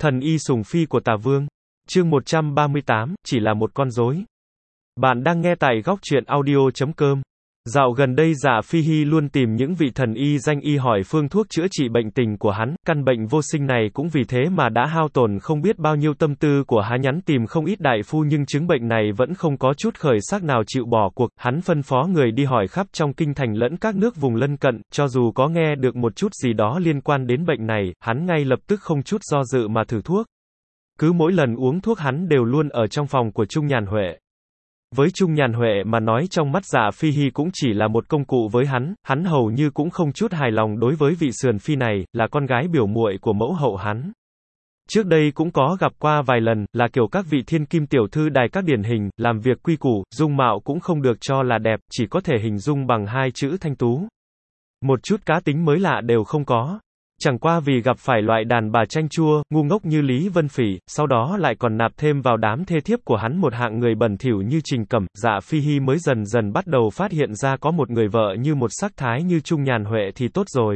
Thần y sủng phi của Tả Vương. Chương 138, chỉ là một con rối. Bạn đang nghe tại góc truyện audio.com. Dạo gần đây Dạ Phi Hi luôn tìm những vị thần y danh y hỏi phương thuốc chữa trị bệnh tình của hắn, căn bệnh vô sinh này cũng vì thế mà đã hao tổn không biết bao nhiêu tâm tư của hắn, nhắn tìm không ít đại phu nhưng chứng bệnh này vẫn không có chút khởi sắc nào chịu bỏ cuộc. Hắn phân phó người đi hỏi khắp trong kinh thành lẫn các nước vùng lân cận, cho dù có nghe được một chút gì đó liên quan đến bệnh này, hắn ngay lập tức không chút do dự mà thử thuốc. Cứ mỗi lần uống thuốc hắn đều luôn ở trong phòng của Trung Nhàn Huệ. Với Trung Nhàn Huệ mà nói, trong mắt Dạ Phi Hi cũng chỉ là một công cụ với hắn hầu như cũng không chút hài lòng đối với vị sườn phi này, là con gái biểu muội của mẫu hậu hắn. Trước đây cũng có gặp qua vài lần, là kiểu các vị thiên kim tiểu thư đài các điển hình, làm việc quy củ, dung mạo cũng không được cho là đẹp, chỉ có thể hình dung bằng hai chữ thanh tú. Một chút cá tính mới lạ đều không có. Chẳng qua vì gặp phải loại đàn bà chanh chua, ngu ngốc như Lý Vân Phỉ, sau đó lại còn nạp thêm vào đám thê thiếp của hắn một hạng người bẩn thỉu như Trình Cẩm, Dạ Phi Hi mới dần dần bắt đầu phát hiện ra có một người vợ như một sắc thái như Trung Nhàn Huệ thì tốt rồi.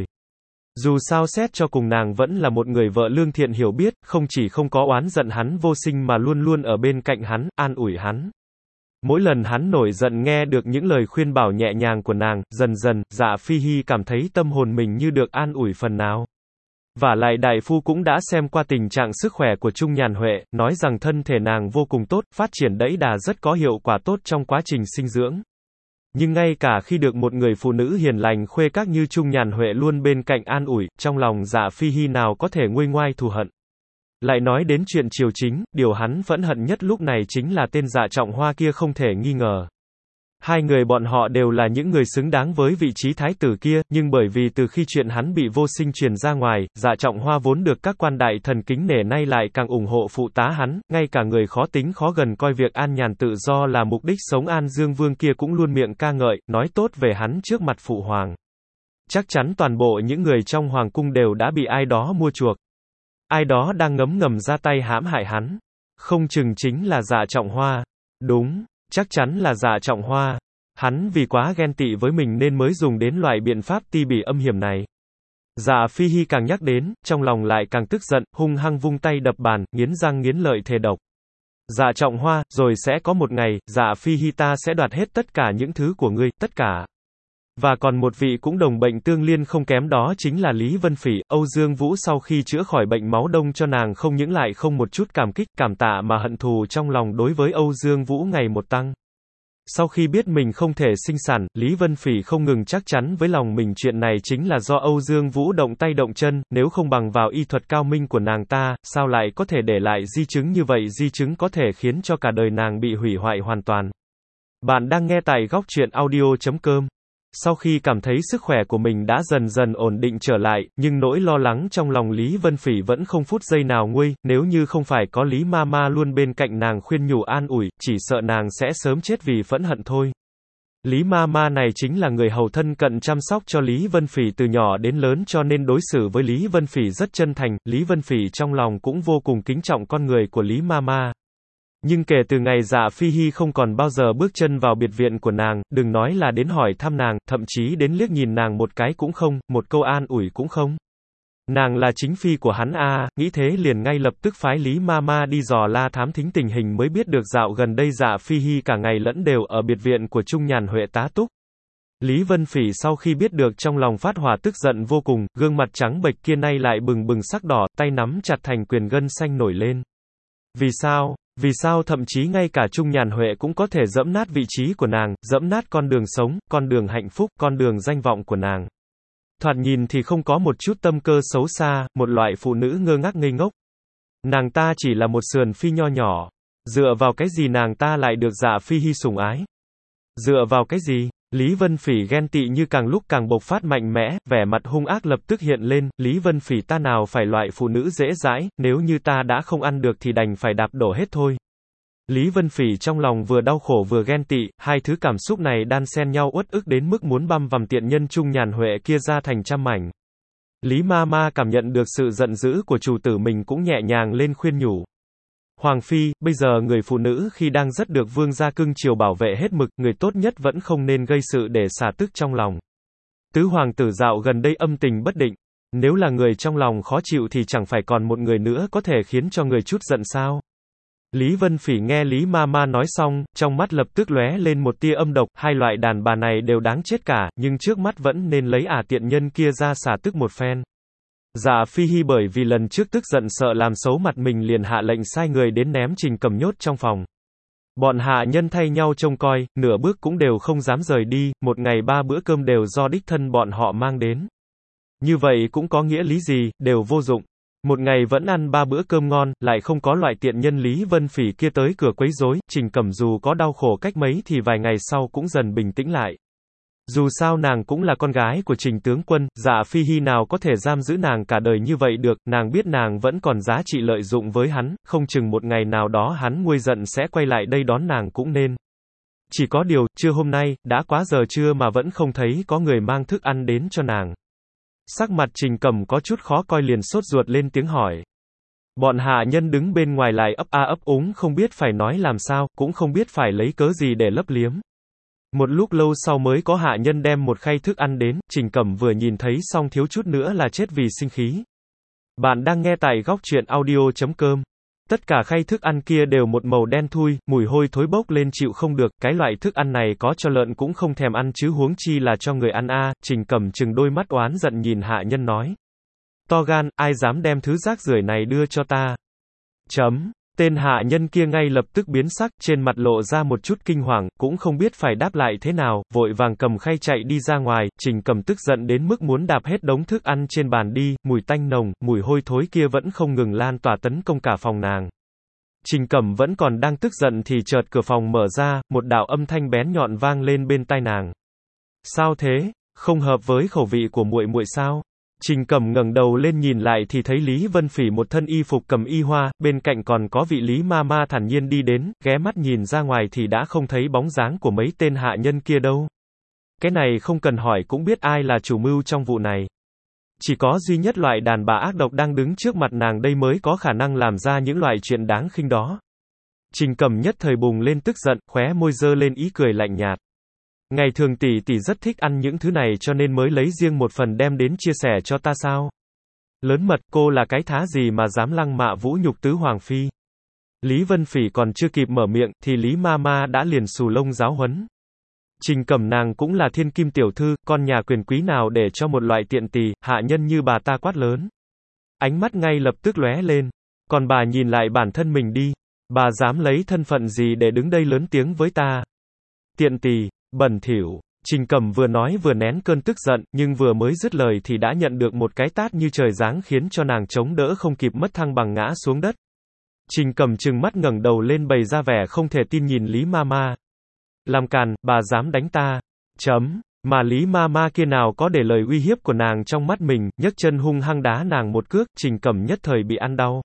Dù sao xét cho cùng nàng vẫn là một người vợ lương thiện hiểu biết, không chỉ không có oán giận hắn vô sinh mà luôn luôn ở bên cạnh hắn, an ủi hắn. Mỗi lần hắn nổi giận nghe được những lời khuyên bảo nhẹ nhàng của nàng, dần dần, Dạ Phi Hi cảm thấy tâm hồn mình như được an ủi phần nào. Vả lại đại phu cũng đã xem qua tình trạng sức khỏe của Trung Nhàn Huệ, nói rằng thân thể nàng vô cùng tốt, phát triển đẫy đà rất có hiệu quả tốt trong quá trình sinh dưỡng. Nhưng ngay cả khi được một người phụ nữ hiền lành khuê các như Trung Nhàn Huệ luôn bên cạnh an ủi, trong lòng Dạ Phi Hi nào có thể nguôi ngoai thù hận. Lại nói đến chuyện triều chính, điều hắn phẫn hận nhất lúc này chính là tên Dạ Trọng Hoa kia không thể nghi ngờ. Hai người bọn họ đều là những người xứng đáng với vị trí thái tử kia, nhưng bởi vì từ khi chuyện hắn bị vô sinh truyền ra ngoài, Dạ Trọng Hoa vốn được các quan đại thần kính nể nay lại càng ủng hộ phụ tá hắn, ngay cả người khó tính khó gần coi việc an nhàn tự do là mục đích sống An Dương Vương kia cũng luôn miệng ca ngợi, nói tốt về hắn trước mặt phụ hoàng. Chắc chắn toàn bộ những người trong hoàng cung đều đã bị ai đó mua chuộc. Ai đó đang ngấm ngầm ra tay hãm hại hắn. Không chừng chính là Dạ Trọng Hoa. Đúng. Chắc chắn là Dạ Trọng Hoa. Hắn vì quá ghen tị với mình nên mới dùng đến loại biện pháp ti bỉ âm hiểm này. Dạ Phi Hi càng nhắc đến, trong lòng lại càng tức giận, hung hăng vung tay đập bàn, nghiến răng nghiến lợi thề độc. Dạ Trọng Hoa, rồi sẽ có một ngày, Dạ Phi Hi ta sẽ đoạt hết tất cả những thứ của ngươi, tất cả. Và còn một vị cũng đồng bệnh tương liên không kém, đó chính là Lý Vân Phỉ. Âu Dương Vũ sau khi chữa khỏi bệnh máu đông cho nàng không những lại không một chút cảm kích, cảm tạ mà hận thù trong lòng đối với Âu Dương Vũ ngày một tăng. Sau khi biết mình không thể sinh sản, Lý Vân Phỉ không ngừng chắc chắn với lòng mình chuyện này chính là do Âu Dương Vũ động tay động chân, nếu không bằng vào y thuật cao minh của nàng ta, sao lại có thể để lại di chứng như vậy, di chứng có thể khiến cho cả đời nàng bị hủy hoại hoàn toàn. Bạn đang nghe tại góc truyện audio.com. Sau khi cảm thấy sức khỏe của mình đã dần dần ổn định trở lại, nhưng nỗi lo lắng trong lòng Lý Vân Phỉ vẫn không phút giây nào nguôi, nếu như không phải có Lý Mama luôn bên cạnh nàng khuyên nhủ an ủi, chỉ sợ nàng sẽ sớm chết vì phẫn hận thôi. Lý Mama này chính là người hầu thân cận chăm sóc cho Lý Vân Phỉ từ nhỏ đến lớn, cho nên đối xử với Lý Vân Phỉ rất chân thành, Lý Vân Phỉ trong lòng cũng vô cùng kính trọng con người của Lý Mama. Nhưng kể từ ngày Dạ Phi Hi không còn bao giờ bước chân vào biệt viện của nàng, đừng nói là đến hỏi thăm nàng, thậm chí đến liếc nhìn nàng một cái cũng không, một câu an ủi cũng không. Nàng là chính phi của hắn nghĩ thế liền ngay lập tức phái Lý Mama đi dò la thám thính tình hình, mới biết được dạo gần đây Dạ Phi Hi cả ngày lẫn đều ở biệt viện của Trung Nhàn Huệ tá túc. Lý Vân Phỉ sau khi biết được trong lòng phát hỏa tức giận vô cùng, gương mặt trắng bệch kia nay lại bừng bừng sắc đỏ, tay nắm chặt thành quyền gân xanh nổi lên. Vì sao? Vì sao thậm chí ngay cả Trung Nhàn Huệ cũng có thể dẫm nát vị trí của nàng, dẫm nát con đường sống, con đường hạnh phúc, con đường danh vọng của nàng. Thoạt nhìn thì không có một chút tâm cơ xấu xa, một loại phụ nữ ngơ ngác ngây ngốc. Nàng ta chỉ là một sườn phi nho nhỏ. Dựa vào cái gì nàng ta lại được Dạ Phi Hi sủng ái? Dựa vào cái gì? Lý Vân Phỉ ghen tị như càng lúc càng bộc phát mạnh mẽ, vẻ mặt hung ác lập tức hiện lên, Lý Vân Phỉ ta nào phải loại phụ nữ dễ dãi, nếu như ta đã không ăn được thì đành phải đạp đổ hết thôi. Lý Vân Phỉ trong lòng vừa đau khổ vừa ghen tị, hai thứ cảm xúc này đan xen nhau uất ức đến mức muốn băm vằm tiện nhân Trung Nhàn Huệ kia ra thành trăm mảnh. Lý Mama cảm nhận được sự giận dữ của chủ tử mình cũng nhẹ nhàng lên khuyên nhủ. Hoàng phi, bây giờ người phụ nữ khi đang rất được vương gia cưng chiều bảo vệ hết mực, người tốt nhất vẫn không nên gây sự để xả tức trong lòng. Tứ hoàng tử dạo gần đây âm tình bất định. Nếu là người trong lòng khó chịu thì chẳng phải còn một người nữa có thể khiến cho người chút giận sao? Lý Vân Phỉ nghe Lý Mama nói xong, trong mắt lập tức lóe lên một tia âm độc, hai loại đàn bà này đều đáng chết cả, nhưng trước mắt vẫn nên lấy tiện nhân kia ra xả tức một phen. Dạ Phi Hi bởi vì lần trước tức giận sợ làm xấu mặt mình liền hạ lệnh sai người đến ném Trình Cẩm nhốt trong phòng. Bọn hạ nhân thay nhau trông coi, nửa bước cũng đều không dám rời đi, một ngày 3 bữa cơm đều do đích thân bọn họ mang đến. Như vậy cũng có nghĩa lý gì, đều vô dụng. Một ngày vẫn ăn 3 bữa cơm ngon, lại không có loại tiện nhân Lý Vân Phỉ kia tới cửa quấy rối, Trình Cẩm dù có đau khổ cách mấy thì vài ngày sau cũng dần bình tĩnh lại. Dù sao nàng cũng là con gái của Trình tướng quân, Dạ Phi Hi nào có thể giam giữ nàng cả đời như vậy được, nàng biết nàng vẫn còn giá trị lợi dụng với hắn, không chừng một ngày nào đó hắn nguôi giận sẽ quay lại đây đón nàng cũng nên. Chỉ có điều, trưa hôm nay, đã quá giờ trưa mà vẫn không thấy có người mang thức ăn đến cho nàng. Sắc mặt Trình Cẩm có chút khó coi liền sốt ruột lên tiếng hỏi. Bọn hạ nhân đứng bên ngoài lại ấp a ấp úng không biết phải nói làm sao, cũng không biết phải lấy cớ gì để lấp liếm. Một lúc lâu sau mới có hạ nhân đem một khay thức ăn đến, Trình Cẩm vừa nhìn thấy xong thiếu chút nữa là chết vì sinh khí. Bạn đang nghe tại góc truyện audio.com. Tất cả khay thức ăn kia đều một màu đen thui, mùi hôi thối bốc lên chịu không được, cái loại thức ăn này có cho lợn cũng không thèm ăn chứ huống chi là cho người ăn Trình Cẩm trừng đôi mắt oán giận nhìn hạ nhân nói. To gan, ai dám đem thứ rác rưởi này đưa cho ta? Tên hạ nhân kia ngay lập tức biến sắc, trên mặt lộ ra một chút kinh hoàng, cũng không biết phải đáp lại thế nào, vội vàng cầm khay chạy đi ra ngoài, Trình Cẩm tức giận đến mức muốn đạp hết đống thức ăn trên bàn đi, mùi tanh nồng, mùi hôi thối kia vẫn không ngừng lan tỏa tấn công cả phòng nàng. Trình Cẩm vẫn còn đang tức giận thì chợt cửa phòng mở ra, một đạo âm thanh bén nhọn vang lên bên tai nàng. Sao thế? Không hợp với khẩu vị của muội muội sao? Trình Cẩm ngẩng đầu lên nhìn lại thì thấy Lý Vân Phỉ một thân y phục cầm y hoa, bên cạnh còn có vị Lý Mama thản nhiên đi đến, ghé mắt nhìn ra ngoài thì đã không thấy bóng dáng của mấy tên hạ nhân kia đâu. Cái này không cần hỏi cũng biết ai là chủ mưu trong vụ này. Chỉ có duy nhất loại đàn bà ác độc đang đứng trước mặt nàng đây mới có khả năng làm ra những loại chuyện đáng khinh đó. Trình Cẩm nhất thời bùng lên tức giận, khóe môi giơ lên ý cười lạnh nhạt. Ngày thường tỷ tỷ rất thích ăn những thứ này cho nên mới lấy riêng một phần đem đến chia sẻ cho ta sao? Lớn mật, cô là cái thá gì mà dám lăng mạ vũ nhục tứ hoàng phi? Lý Vân Phỉ còn chưa kịp mở miệng, thì Lý Mama đã liền xù lông giáo huấn. Trình Cẩm nàng cũng là thiên kim tiểu thư, con nhà quyền quý nào để cho một loại tiện tỳ, hạ nhân như bà ta quát lớn. Ánh mắt ngay lập tức lóe lên. Còn bà nhìn lại bản thân mình đi. Bà dám lấy thân phận gì để đứng đây lớn tiếng với ta? Tiện tỳ, bẩn thỉu. Trình Cẩm vừa nói vừa nén cơn tức giận, nhưng vừa mới dứt lời thì đã nhận được một cái tát như trời giáng khiến cho nàng chống đỡ không kịp mất thăng bằng ngã xuống đất. Trình Cẩm trừng mắt ngẩng đầu lên bày ra vẻ không thể tin nhìn Lý Mama. Làm càn, bà dám đánh ta. Mà Lý Mama kia nào có để lời uy hiếp của nàng trong mắt mình, nhấc chân hung hăng đá nàng một cước, Trình Cẩm nhất thời bị ăn đau.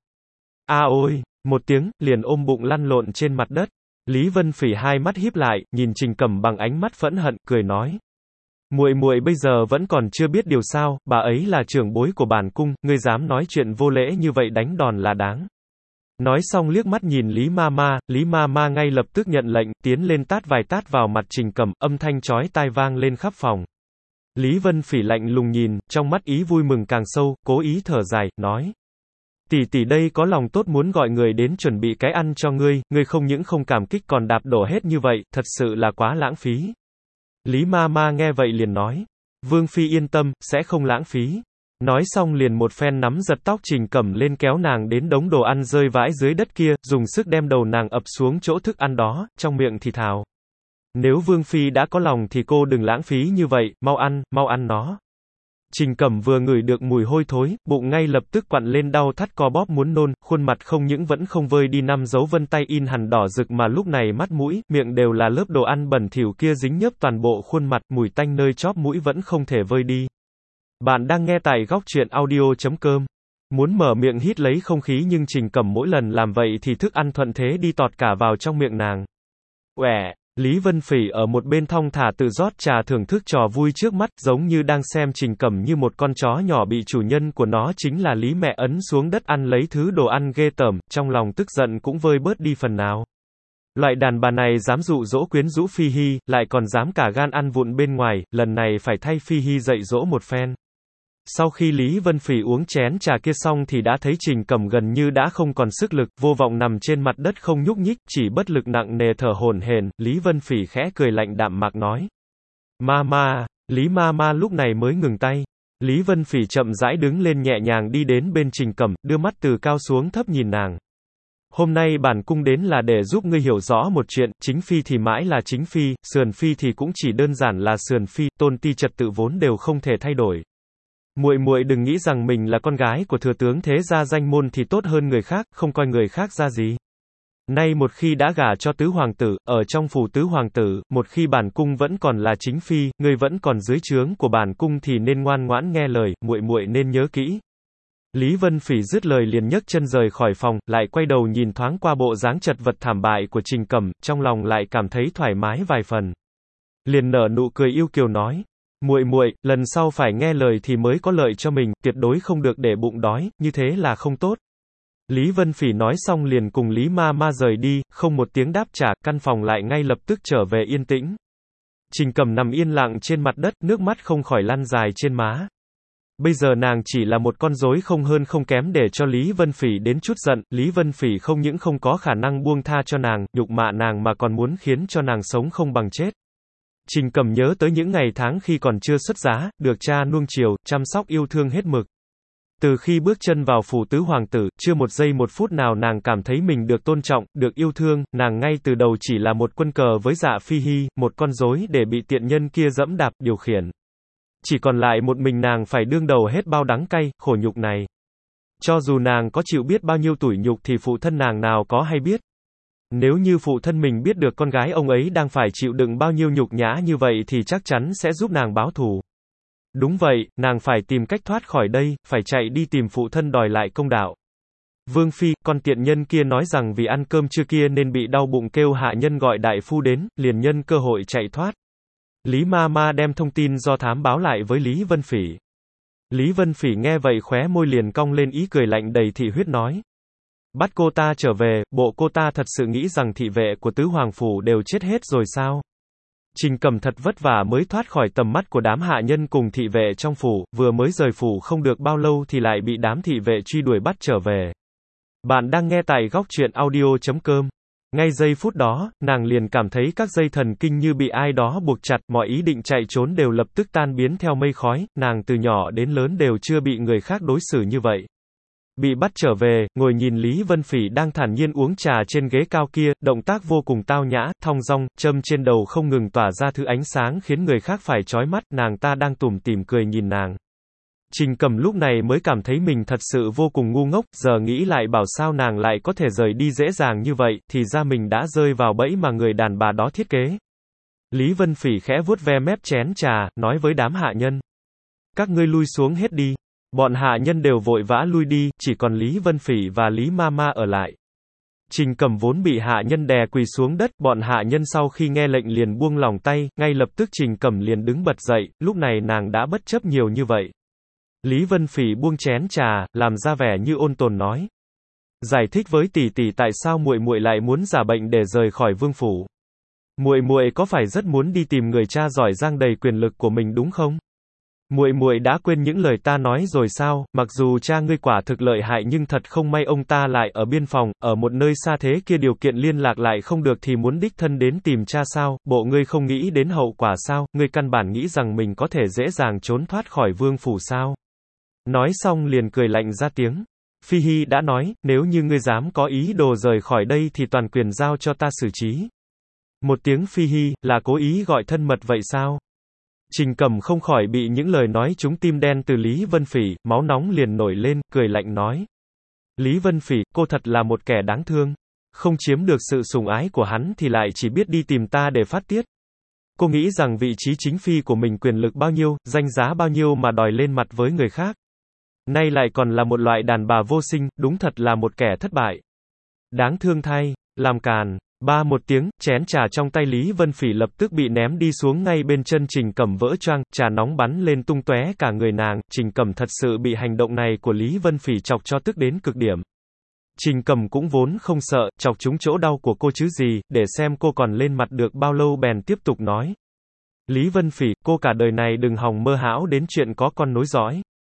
Ôi, một tiếng, liền ôm bụng lăn lộn trên mặt đất. Lý Vân Phỉ hai mắt híp lại, nhìn Trình Cẩm bằng ánh mắt phẫn hận, cười nói. Muội muội bây giờ vẫn còn chưa biết điều sao, bà ấy là trưởng bối của bản cung, ngươi dám nói chuyện vô lễ như vậy đánh đòn là đáng. Nói xong liếc mắt nhìn Lý Mama ngay lập tức nhận lệnh, tiến lên tát vài tát vào mặt Trình Cẩm, âm thanh chói tai vang lên khắp phòng. Lý Vân Phỉ lạnh lùng nhìn, trong mắt ý vui mừng càng sâu, cố ý thở dài, nói. Tỷ tỷ đây có lòng tốt muốn gọi người đến chuẩn bị cái ăn cho ngươi, ngươi không những không cảm kích còn đạp đổ hết như vậy, thật sự là quá lãng phí. Lý Mama nghe vậy liền nói. Vương Phi yên tâm, sẽ không lãng phí. Nói xong liền một phen nắm giật tóc Trình Cẩm lên kéo nàng đến đống đồ ăn rơi vãi dưới đất kia, dùng sức đem đầu nàng ập xuống chỗ thức ăn đó, trong miệng thì thào. Nếu Vương Phi đã có lòng thì cô đừng lãng phí như vậy, mau ăn nó. Trình Cẩm vừa ngửi được mùi hôi thối, bụng ngay lập tức quặn lên đau thắt co bóp muốn nôn, khuôn mặt không những vẫn không vơi đi 5 dấu vân tay in hẳn đỏ rực mà lúc này mắt mũi, miệng đều là lớp đồ ăn bẩn thỉu kia dính nhớp toàn bộ khuôn mặt, mùi tanh nơi chóp mũi vẫn không thể vơi đi. Bạn đang nghe tại góc truyện audio.com. Muốn mở miệng hít lấy không khí nhưng Trình Cẩm mỗi lần làm vậy thì thức ăn thuận thế đi tọt cả vào trong miệng nàng. Lý Vân Phỉ ở một bên thong thả tự rót trà thưởng thức trò vui trước mắt, giống như đang xem Trình Cẩm như một con chó nhỏ bị chủ nhân của nó chính là Lý mẹ ấn xuống đất ăn lấy thứ đồ ăn ghê tởm, trong lòng tức giận cũng vơi bớt đi phần nào. Loại đàn bà này dám dụ dỗ quyến rũ Phi Hi, lại còn dám cả gan ăn vụng bên ngoài, lần này phải thay Phi Hi dạy dỗ một phen. Sau khi Lý Vân Phỉ uống chén trà kia xong thì đã thấy Trình Cẩm gần như đã không còn sức lực, vô vọng nằm trên mặt đất không nhúc nhích, chỉ bất lực nặng nề thở hổn hển. Lý Vân Phỉ khẽ cười lạnh đạm mạc nói. Mama, Lý Mama lúc này mới ngừng tay. Lý Vân Phỉ chậm rãi đứng lên nhẹ nhàng đi đến bên Trình Cẩm, đưa mắt từ cao xuống thấp nhìn nàng. Hôm nay bản cung đến là để giúp ngươi hiểu rõ một chuyện, chính phi thì mãi là chính phi, sườn phi thì cũng chỉ đơn giản là sườn phi, tôn ti trật tự vốn đều không thể thay đổi. Muội muội đừng nghĩ rằng mình là con gái của thừa tướng thế gia danh môn thì tốt hơn người khác, không coi người khác ra gì. Nay một khi đã gả cho tứ hoàng tử, ở trong phủ tứ hoàng tử, một khi bản cung vẫn còn là chính phi, ngươi vẫn còn dưới trướng của bản cung thì nên ngoan ngoãn nghe lời, muội muội nên nhớ kỹ. Lý Vân Phỉ dứt lời liền nhấc chân rời khỏi phòng, lại quay đầu nhìn thoáng qua bộ dáng chật vật thảm bại của Trình Cẩm, trong lòng lại cảm thấy thoải mái vài phần. Liền nở nụ cười yêu kiều nói, muội muội, lần sau phải nghe lời thì mới có lợi cho mình, tuyệt đối không được để bụng đói, như thế là không tốt. Lý Vân Phỉ nói xong liền cùng Lý Mama rời đi, không một tiếng đáp trả, căn phòng lại ngay lập tức trở về yên tĩnh. Trình Cẩm nằm yên lặng trên mặt đất, nước mắt không khỏi lăn dài trên má. Bây giờ nàng chỉ là một con rối không hơn không kém để cho Lý Vân Phỉ đến chút giận, Lý Vân Phỉ không những không có khả năng buông tha cho nàng, nhục mạ nàng mà còn muốn khiến cho nàng sống không bằng chết. Trình Cẩm nhớ tới những ngày tháng khi còn chưa xuất giá, được cha nuông chiều, chăm sóc yêu thương hết mực. Từ khi bước chân vào phủ tứ hoàng tử, chưa một giây một phút nào nàng cảm thấy mình được tôn trọng, được yêu thương, nàng ngay từ đầu chỉ là một quân cờ với Dạ Phi Hi, một con rối để bị tiện nhân kia dẫm đạp, điều khiển. Chỉ còn lại một mình nàng phải đương đầu hết bao đắng cay, khổ nhục này. Cho dù nàng có chịu biết bao nhiêu tủi nhục thì phụ thân nàng nào có hay biết. Nếu như phụ thân mình biết được con gái ông ấy đang phải chịu đựng bao nhiêu nhục nhã như vậy thì chắc chắn sẽ giúp nàng báo thù. Đúng vậy, nàng phải tìm cách thoát khỏi đây, phải chạy đi tìm phụ thân đòi lại công đạo. Vương Phi, con tiện nhân kia nói rằng vì ăn cơm trưa kia nên bị đau bụng kêu hạ nhân gọi đại phu đến, liền nhân cơ hội chạy thoát. Lý Mama đem thông tin do thám báo lại với Lý Vân Phỉ. Lý Vân Phỉ nghe vậy khóe môi liền cong lên ý cười lạnh đầy thị huyết nói. Bắt cô ta trở về, bộ cô ta thật sự nghĩ rằng thị vệ của tứ hoàng phủ đều chết hết rồi sao? Trình Cẩm thật vất vả mới thoát khỏi tầm mắt của đám hạ nhân cùng thị vệ trong phủ, vừa mới rời phủ không được bao lâu thì lại bị đám thị vệ truy đuổi bắt trở về. Bạn đang nghe tại góc truyện audio.com. Ngay giây phút đó, nàng liền cảm thấy các dây thần kinh như bị ai đó buộc chặt, mọi ý định chạy trốn đều lập tức tan biến theo mây khói, nàng từ nhỏ đến lớn đều chưa bị người khác đối xử như vậy. Bị bắt trở về, ngồi nhìn Lý Vân Phỉ đang thản nhiên uống trà trên ghế cao kia, động tác vô cùng tao nhã, thong dong, châm trên đầu không ngừng tỏa ra thứ ánh sáng khiến người khác phải chói mắt, nàng ta đang tủm tỉm cười nhìn nàng. Trình Cẩm lúc này mới cảm thấy mình thật sự vô cùng ngu ngốc, giờ nghĩ lại bảo sao nàng lại có thể rời đi dễ dàng như vậy, thì ra mình đã rơi vào bẫy mà người đàn bà đó thiết kế. Lý Vân Phỉ khẽ vuốt ve mép chén trà, nói với đám hạ nhân. Các ngươi lui xuống hết đi. Bọn hạ nhân đều vội vã lui đi, chỉ còn Lý Vân Phỉ và Lý Mama ở lại. Trình Cẩm vốn bị hạ nhân đè quỳ xuống đất, bọn hạ nhân sau khi nghe lệnh liền buông lỏng tay, ngay lập tức Trình Cẩm liền đứng bật dậy, lúc này nàng đã bất chấp nhiều như vậy. Lý Vân Phỉ buông chén trà, làm ra vẻ như ôn tồn nói. Giải thích với tỷ tỷ tại sao muội muội lại muốn giả bệnh để rời khỏi vương phủ. Muội muội có phải rất muốn đi tìm người cha giỏi giang đầy quyền lực của mình đúng không? Muội muội đã quên những lời ta nói rồi sao, mặc dù cha ngươi quả thực lợi hại nhưng thật không may ông ta lại ở biên phòng, ở một nơi xa thế kia điều kiện liên lạc lại không được thì muốn đích thân đến tìm cha sao, bộ ngươi không nghĩ đến hậu quả sao, ngươi căn bản nghĩ rằng mình có thể dễ dàng trốn thoát khỏi vương phủ sao. Nói xong liền cười lạnh ra tiếng. Phi Hi đã nói, nếu như ngươi dám có ý đồ rời khỏi đây thì toàn quyền giao cho ta xử trí. Một tiếng Phi Hi, là cố ý gọi thân mật vậy sao? Trình Cẩm không khỏi bị những lời nói trúng tim đen từ Lý Vân Phỉ, máu nóng liền nổi lên, cười lạnh nói. Lý Vân Phỉ, cô thật là một kẻ đáng thương. Không chiếm được sự sủng ái của hắn thì lại chỉ biết đi tìm ta để phát tiết. Cô nghĩ rằng vị trí chính phi của mình quyền lực bao nhiêu, danh giá bao nhiêu mà đòi lên mặt với người khác. Nay lại còn là một loại đàn bà vô sinh, đúng thật là một kẻ thất bại. Đáng thương thay, làm càn. Ba một tiếng, chén trà trong tay Lý Vân Phỉ lập tức bị ném đi xuống ngay bên chân Trình Cẩm vỡ choang, trà nóng bắn lên tung tóe cả người nàng, Trình Cẩm thật sự bị hành động này của Lý Vân Phỉ chọc cho tức đến cực điểm. Trình Cẩm cũng vốn không sợ, chọc trúng chỗ đau của cô chứ gì, để xem cô còn lên mặt được bao lâu bèn tiếp tục nói. Lý Vân Phỉ, cô cả đời này đừng hòng mơ hão đến chuyện có con nối dõi.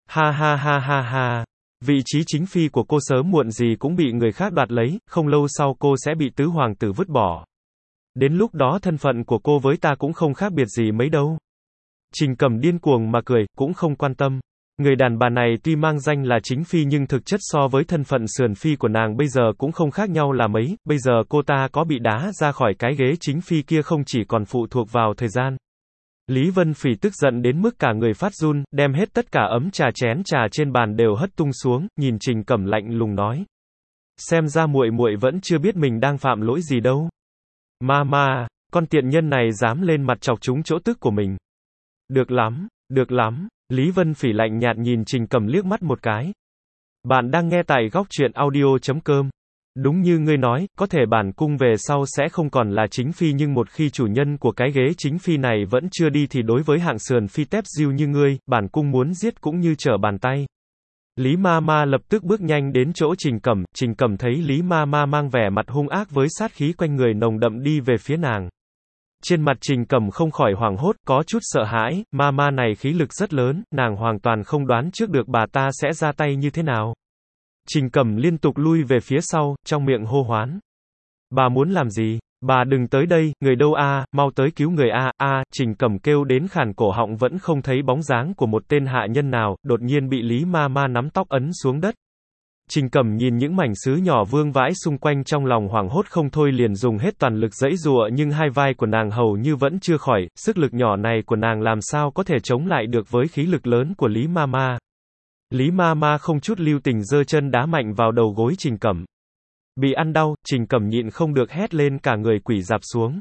Ha ha ha ha ha. Vị trí chính phi của cô sớm muộn gì cũng bị người khác đoạt lấy, không lâu sau cô sẽ bị tứ hoàng tử vứt bỏ. Đến lúc đó thân phận của cô với ta cũng không khác biệt gì mấy đâu. Trình Cẩm điên cuồng mà cười, cũng không quan tâm. Người đàn bà này tuy mang danh là chính phi nhưng thực chất so với thân phận sườn phi của nàng bây giờ cũng không khác nhau là mấy, bây giờ cô ta có bị đá ra khỏi cái ghế chính phi kia không chỉ còn phụ thuộc vào thời gian. Lý Vân Phỉ tức giận đến mức cả người phát run, đem hết tất cả ấm trà chén trà trên bàn đều hất tung xuống, nhìn Trình Cẩm lạnh lùng nói. Xem ra muội muội vẫn chưa biết mình đang phạm lỗi gì đâu. Ma, con tiện nhân này dám lên mặt chọc trúng chỗ tức của mình. Được lắm. Lý Vân Phỉ lạnh nhạt nhìn Trình Cẩm liếc mắt một cái. Bạn đang nghe tại góc truyện audio.com. Đúng như ngươi nói, có thể bản cung về sau sẽ không còn là chính phi nhưng một khi chủ nhân của cái ghế chính phi này vẫn chưa đi thì đối với hạng sườn phi tép diêu như ngươi, bản cung muốn giết cũng như trở bàn tay. Lý Ma Ma lập tức bước nhanh đến chỗ Trình Cẩm thấy Lý Ma Ma mang vẻ mặt hung ác với sát khí quanh người nồng đậm đi về phía nàng. Trên mặt Trình Cẩm không khỏi hoảng hốt, có chút sợ hãi, Ma Ma này khí lực rất lớn, nàng hoàn toàn không đoán trước được bà ta sẽ ra tay như thế nào. Trình Cẩm liên tục lui về phía sau, trong miệng hô hoán. Bà muốn làm gì? Bà đừng tới đây, người đâu a, mau tới cứu người a. Trình Cẩm kêu đến khàn cổ họng vẫn không thấy bóng dáng của một tên hạ nhân nào, đột nhiên bị Lý Ma Ma nắm tóc ấn xuống đất. Trình Cẩm nhìn những mảnh sứ nhỏ vương vãi xung quanh trong lòng hoảng hốt không thôi liền dùng hết toàn lực giãy giụa nhưng hai vai của nàng hầu như vẫn chưa khỏi, sức lực nhỏ này của nàng làm sao có thể chống lại được với khí lực lớn của Lý Ma Ma. Lý Ma Ma không chút lưu tình giơ chân đá mạnh vào đầu gối Trình Cẩm. Bị ăn đau, Trình Cẩm nhịn không được hét lên cả người quỳ rạp xuống.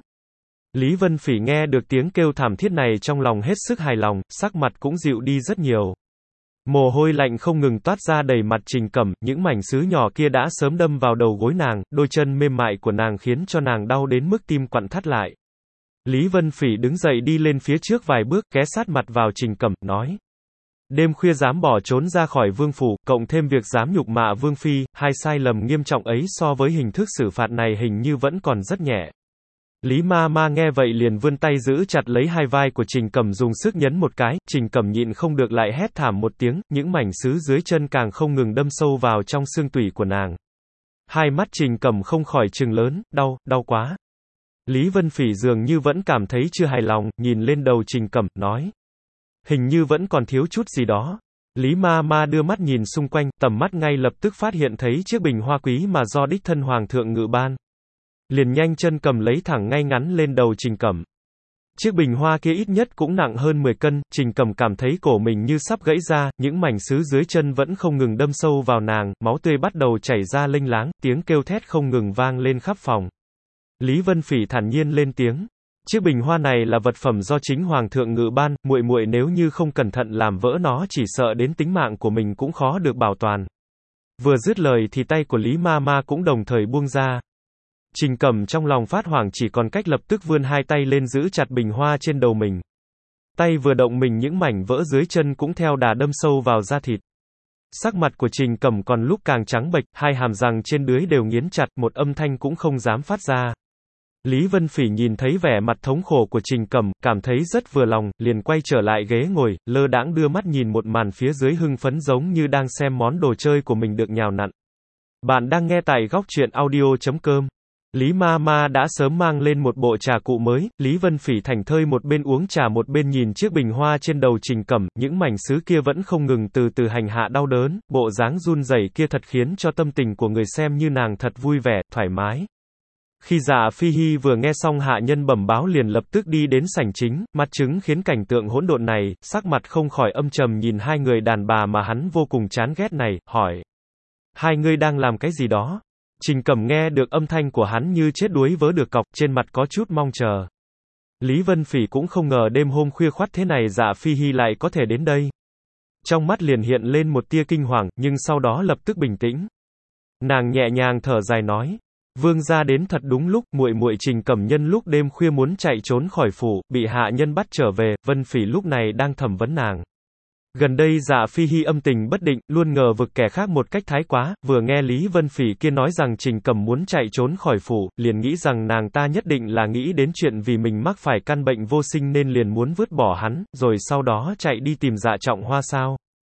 Lý Vân Phỉ nghe được tiếng kêu thảm thiết này trong lòng hết sức hài lòng, sắc mặt cũng dịu đi rất nhiều. Mồ hôi lạnh không ngừng toát ra đầy mặt Trình Cẩm, những mảnh sứ nhỏ kia đã sớm đâm vào đầu gối nàng, đôi chân mềm mại của nàng khiến cho nàng đau đến mức tim quặn thắt lại. Lý Vân Phỉ đứng dậy đi lên phía trước vài bước, ghé sát mặt vào Trình Cẩm, nói. Đêm khuya dám bỏ trốn ra khỏi vương phủ, cộng thêm việc dám nhục mạ vương phi, hai sai lầm nghiêm trọng ấy so với hình thức xử phạt này hình như vẫn còn rất nhẹ. Lý Ma Ma nghe vậy liền vươn tay giữ chặt lấy hai vai của Trình Cẩm dùng sức nhấn một cái, Trình Cẩm nhịn không được lại hét thảm một tiếng, những mảnh sứ dưới chân càng không ngừng đâm sâu vào trong xương tủy của nàng. Hai mắt Trình Cẩm không khỏi trừng lớn, đau quá. Lý Vân Phỉ dường như vẫn cảm thấy chưa hài lòng, nhìn lên đầu Trình Cẩm, nói. Hình như vẫn còn thiếu chút gì đó. Lý Ma Ma đưa mắt nhìn xung quanh, tầm mắt ngay lập tức phát hiện thấy chiếc bình hoa quý mà do đích thân Hoàng thượng ngự ban. Liền nhanh chân cầm lấy thẳng ngay ngắn lên đầu Trình Cẩm. Chiếc bình hoa kia ít nhất cũng nặng hơn 10 cân, Trình Cẩm cảm thấy cổ mình như sắp gãy ra, những mảnh sứ dưới chân vẫn không ngừng đâm sâu vào nàng, máu tươi bắt đầu chảy ra lênh láng, tiếng kêu thét không ngừng vang lên khắp phòng. Lý Vân Phỉ thản nhiên lên tiếng. Chiếc bình hoa này là vật phẩm do chính Hoàng thượng ngự ban, muội nếu như không cẩn thận làm vỡ nó chỉ sợ đến tính mạng của mình cũng khó được bảo toàn. Vừa dứt lời thì tay của Lý Ma Ma cũng đồng thời buông ra. Trình Cẩm trong lòng phát hoảng chỉ còn cách lập tức vươn hai tay lên giữ chặt bình hoa trên đầu mình. Tay vừa động mình những mảnh vỡ dưới chân cũng theo đà đâm sâu vào da thịt. Sắc mặt của Trình Cẩm còn lúc càng trắng bệch, hai hàm răng trên dưới đều nghiến chặt, một âm thanh cũng không dám phát ra. Lý Vân Phỉ nhìn thấy vẻ mặt thống khổ của Trình Cẩm, cảm thấy rất vừa lòng, liền quay trở lại ghế ngồi, lơ đãng đưa mắt nhìn một màn phía dưới hưng phấn giống như đang xem món đồ chơi của mình được nhào nặn. Bạn đang nghe tại góc truyện audio.com. Lý Ma Ma đã sớm mang lên một bộ trà cụ mới, Lý Vân Phỉ thảnh thơi một bên uống trà một bên nhìn chiếc bình hoa trên đầu Trình Cẩm, những mảnh sứ kia vẫn không ngừng từ từ hành hạ đau đớn, bộ dáng run rẩy kia thật khiến cho tâm tình của người xem như nàng thật vui vẻ, thoải mái. Khi Dạ Phi Hi vừa nghe xong hạ nhân bẩm báo liền lập tức đi đến sảnh chính, mắt chứng khiến cảnh tượng hỗn độn này, sắc mặt không khỏi âm trầm nhìn hai người đàn bà mà hắn vô cùng chán ghét này, hỏi. Hai người đang làm cái gì đó? Trình Cẩm nghe được âm thanh của hắn như chết đuối vớ được cọc, trên mặt có chút mong chờ. Lý Vân Phỉ cũng không ngờ đêm hôm khuya khoắt thế này Dạ Phi Hi lại có thể đến đây. Trong mắt liền hiện lên một tia kinh hoàng, nhưng sau đó lập tức bình tĩnh. Nàng nhẹ nhàng thở dài nói. Vương gia đến thật đúng lúc, muội Trình Cẩm nhân lúc đêm khuya muốn chạy trốn khỏi phủ, bị hạ nhân bắt trở về, Vân Phỉ lúc này đang thẩm vấn nàng. Gần đây Dạ Phi Hi âm tình bất định, luôn ngờ vực kẻ khác một cách thái quá, vừa nghe Lý Vân Phỉ kia nói rằng Trình Cẩm muốn chạy trốn khỏi phủ, liền nghĩ rằng nàng ta nhất định là nghĩ đến chuyện vì mình mắc phải căn bệnh vô sinh nên liền muốn vứt bỏ hắn, rồi sau đó chạy đi tìm Dạ Trọng Hoa sao.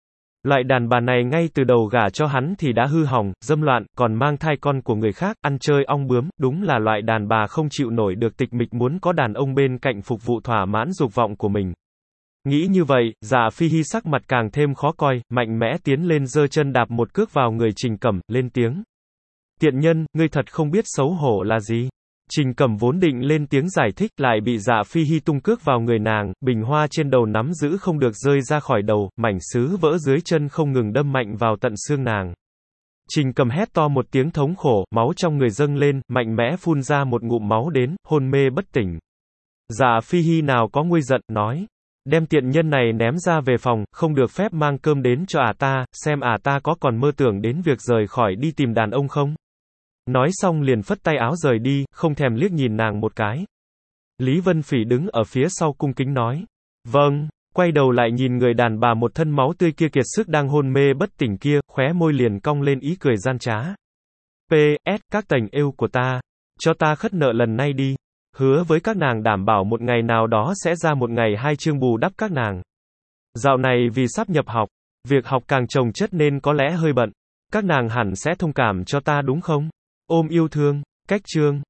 Loại đàn bà này ngay từ đầu gả cho hắn thì đã hư hỏng, dâm loạn, còn mang thai con của người khác, ăn chơi ong bướm, đúng là loại đàn bà không chịu nổi được tịch mịch muốn có đàn ông bên cạnh phục vụ thỏa mãn dục vọng của mình. Nghĩ như vậy, Dạ Phi Hi sắc mặt càng thêm khó coi, mạnh mẽ tiến lên giơ chân đạp một cước vào người Trình Cẩm, lên tiếng. Tiện nhân, ngươi thật không biết xấu hổ là gì? Trình Cẩm vốn định lên tiếng giải thích, lại bị Dạ Phi Hi tung cước vào người nàng, bình hoa trên đầu nắm giữ không được rơi ra khỏi đầu, mảnh sứ vỡ dưới chân không ngừng đâm mạnh vào tận xương nàng. Trình Cẩm hét to một tiếng thống khổ, máu trong người dâng lên, mạnh mẽ phun ra một ngụm máu đến, hôn mê bất tỉnh. Dạ Phi Hi nào có nguôi giận, nói. Đem tiện nhân này ném ra về phòng, không được phép mang cơm đến cho ta, xem ta có còn mơ tưởng đến việc rời khỏi đi tìm đàn ông không? Nói xong liền phất tay áo rời đi, không thèm liếc nhìn nàng một cái. Lý Vân Phỉ đứng ở phía sau cung kính nói. Vâng, quay đầu lại nhìn người đàn bà một thân máu tươi kia kiệt sức đang hôn mê bất tỉnh kia, khóe môi liền cong lên ý cười gian trá. P.S. Các tành êu của ta, cho ta khất nợ lần này đi. Hứa với các nàng đảm bảo một ngày nào đó sẽ ra một ngày 2 chương bù đắp các nàng. Dạo này vì sắp nhập học, việc học càng chồng chất nên có lẽ hơi bận. Các nàng hẳn sẽ thông cảm cho ta đúng không? Ôm yêu thương, cách chương.